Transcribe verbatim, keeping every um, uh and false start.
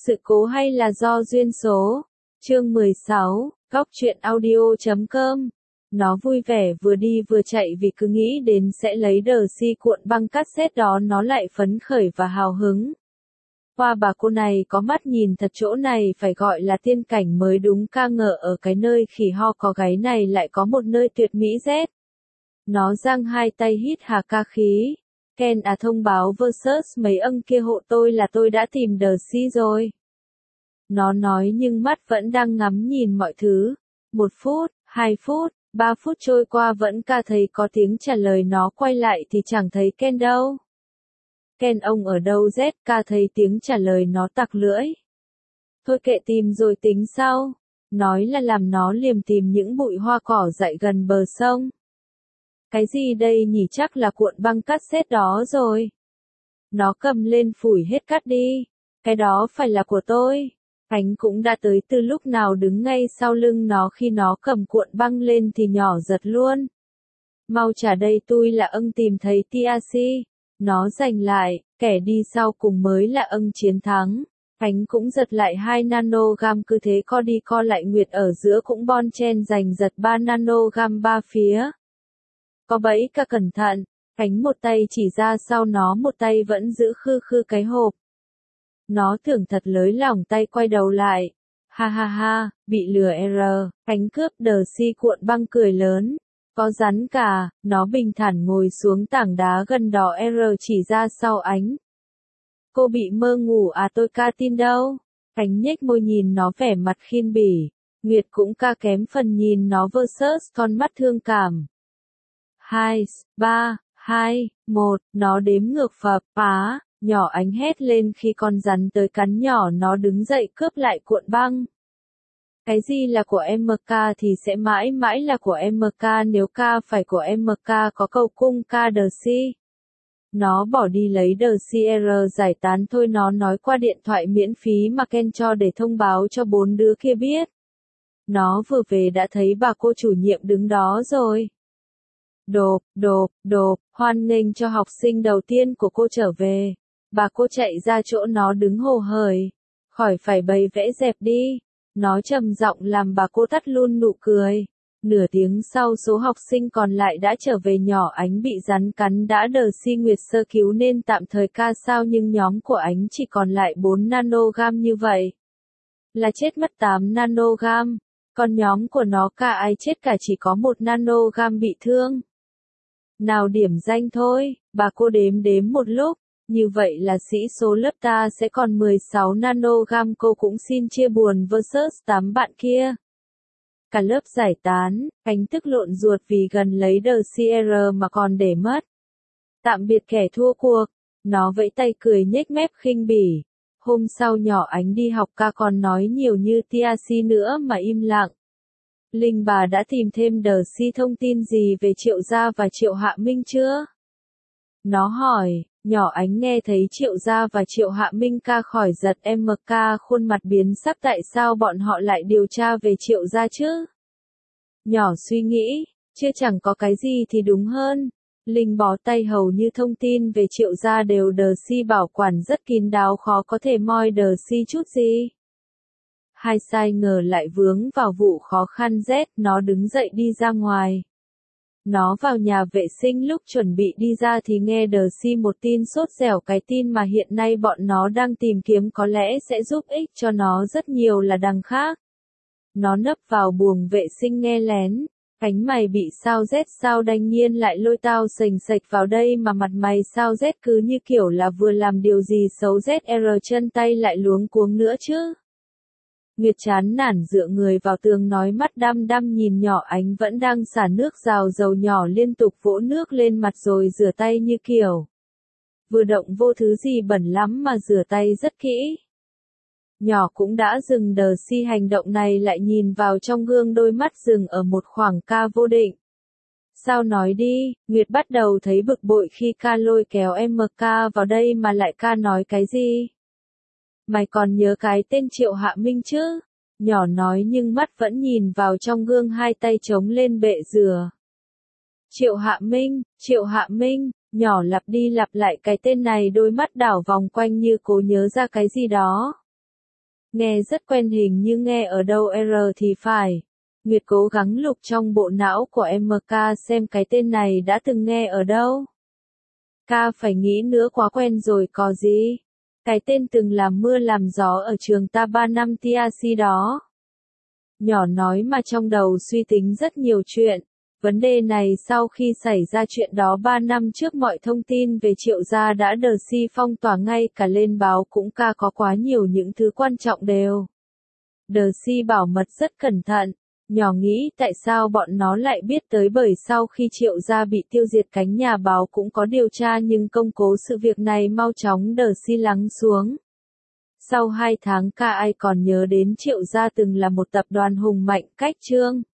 Sự cố hay là do duyên số? Chương mười sáu, Góc truyện audio chấm com. Nó vui vẻ vừa đi vừa chạy vì cứ nghĩ đến sẽ lấy Darcy cuộn băng cassette đó nó lại phấn khởi và hào hứng. Hoa bà cô này có mắt nhìn thật, chỗ này phải gọi là tiên cảnh mới đúng, ca ngợi ở cái nơi khỉ ho có gáy này lại có một nơi tuyệt mỹ rét. Nó giang hai tay hít hà ca khí. Ken à, thông báo versus mấy âng kia hộ tôi là tôi đã tìm Darcy rồi. Nó nói nhưng mắt vẫn đang ngắm nhìn mọi thứ. Một phút, hai phút, ba phút trôi qua vẫn ca thấy có tiếng trả lời, nó quay lại thì chẳng thấy Ken đâu. Ken ông ở đâu? Z ca thấy tiếng trả lời, nó tặc lưỡi. Thôi kệ, tìm rồi tính sau. Nói là làm nó liềm tìm những bụi hoa cỏ dại gần bờ sông. Cái gì đây nhỉ, chắc là cuộn băng cassette đó rồi. Nó cầm lên phủi hết cắt đi. Cái đó phải là của tôi. Khánh cũng đã tới từ lúc nào, đứng ngay sau lưng nó khi nó cầm cuộn băng lên thì nhỏ giật luôn. Mau trả đây, tôi là âng tìm thấy Tiazi. Nó giành lại, kẻ đi sau cùng mới là âng chiến thắng. Khánh cũng giật lại hai nanogam, cứ thế co đi co lại, Nguyệt ở giữa cũng bon chen giành giật ba nanogam ba phía. Có bẫy, ca cẩn thận. Khánh một tay chỉ ra sau nó, một tay vẫn giữ khư khư cái hộp. Nó tưởng thật lới lỏng tay, quay đầu lại. Ha ha ha, bị lừa R. Khánh cướp Darcy cuộn băng cười lớn. Có rắn cả, nó bình thản ngồi xuống tảng đá gần đó, R chỉ ra sau ánh. Cô bị mơ ngủ à, tôi ca tin đâu. Khánh nhếch môi nhìn nó vẻ mặt khiên bỉ. Nguyệt cũng ca kém phần nhìn nó versus con mắt thương cảm. Hai, ba, hai, một, nó đếm ngược phập phá, nhỏ ánh hét lên khi con rắn tới cắn nhỏ, nó đứng dậy cướp lại cuộn băng. Cái gì là của em ca thì sẽ mãi mãi là của em ca, nếu ca phải của em ca có cầu cung ca Darcy. Nó bỏ đi lấy Darcy, R giải tán thôi, nó nói qua điện thoại miễn phí mà Ken cho để thông báo cho bốn đứa kia biết. Nó vừa về đã thấy bà cô chủ nhiệm đứng đó rồi. Đột, đột, đột, hoan nghênh cho học sinh đầu tiên của cô trở về. Bà cô chạy ra chỗ nó đứng hồ hởi. Khỏi phải bày vẽ dẹp đi. Nó trầm giọng làm bà cô tắt luôn nụ cười. Nửa tiếng sau số học sinh còn lại đã trở về. Nhỏ ánh bị rắn cắn đã Darcy Nguyệt sơ cứu nên tạm thời ca sao, nhưng nhóm của ánh chỉ còn lại bốn nanogam, như vậy là chết mất tám nanogam. Còn nhóm của nó cả ai chết cả, chỉ có một nanogam bị thương. Nào điểm danh thôi, bà cô đếm đếm một lúc. Như vậy là sĩ số lớp ta sẽ còn mười sáu nanogam, cô cũng xin chia buồn versus tám bạn kia. Cả lớp giải tán, Khánh tức lộn ruột vì gần lấy Darcy R mà còn để mất. Tạm biệt kẻ thua cuộc, nó vẫy tay cười nhếch mép khinh bỉ. Hôm sau nhỏ ánh đi học ca còn nói nhiều như Tiazi nữa mà im lặng. Linh bà đã tìm thêm Darcy thông tin gì về Triệu Gia và Triệu Hạ Minh chưa? Nó hỏi. Nhỏ ánh nghe thấy Triệu Gia và Triệu Hạ Minh ca khỏi giật, em ca khuôn mặt biến sắc, tại sao bọn họ lại điều tra về Triệu Gia chứ? Nhỏ suy nghĩ, chưa chẳng có cái gì thì đúng hơn. Linh bó tay, hầu như thông tin về Triệu Gia đều Darcy bảo quản rất kín đáo, khó có thể moi Darcy chút gì. Hai sai ngờ lại vướng vào vụ khó khăn Z, nó đứng dậy đi ra ngoài. Nó vào nhà vệ sinh, lúc chuẩn bị đi ra thì nghe Darcy một tin sốt dẻo, cái tin mà hiện nay bọn nó đang tìm kiếm có lẽ sẽ giúp ích cho nó rất nhiều là đằng khác. Nó nấp vào buồng vệ sinh nghe lén. Cánh mày bị sao Z sao đanh nhiên lại lôi tao sềnh sệch vào đây mà mặt mày sao Z cứ như kiểu là vừa làm điều gì xấu. Z R chân tay lại luống cuống nữa chứ. Nguyệt chán nản dựa người vào tường, nói mắt đăm đăm nhìn nhỏ ánh vẫn đang xả nước rào dầu, nhỏ liên tục vỗ nước lên mặt rồi rửa tay như kiểu vừa động vô thứ gì bẩn lắm mà rửa tay rất kỹ. Nhỏ cũng đã dừng Darcy hành động này, lại nhìn vào trong gương, đôi mắt dừng ở một khoảng ca vô định. Sao nói đi, Nguyệt bắt đầu thấy bực bội khi ca lôi kéo em ca vào đây mà lại ca nói cái gì. Mày còn nhớ cái tên Triệu Hạ Minh chứ? Nhỏ nói nhưng mắt vẫn nhìn vào trong gương, hai tay chống lên bệ rửa. Triệu Hạ Minh, Triệu Hạ Minh, nhỏ lặp đi lặp lại cái tên này, đôi mắt đảo vòng quanh như cố nhớ ra cái gì đó. Nghe rất quen hình như nghe ở đâu R thì phải. Nguyệt cố gắng lục trong bộ não của em ca xem cái tên này đã từng nghe ở đâu. Ca phải nghĩ nữa quá quen rồi có gì. Cái tên từng làm mưa làm gió ở trường ta ba năm tê a xê đó. Nhỏ nói mà trong đầu suy tính rất nhiều chuyện. Vấn đề này sau khi xảy ra chuyện đó ba năm trước mọi thông tin về Triệu gia đã đờ si phong tỏa ngay cả lên báo cũng ca có quá nhiều những thứ quan trọng đều. Đờ si bảo mật rất cẩn thận. Nhỏ nghĩ tại sao bọn nó lại biết tới bởi sau khi Triệu gia bị tiêu diệt cánh nhà báo cũng có điều tra nhưng công cố sự việc này mau chóng đờ si lắng xuống. Sau hai tháng ca ai còn nhớ đến Triệu gia từng là một tập đoàn hùng mạnh cách trương.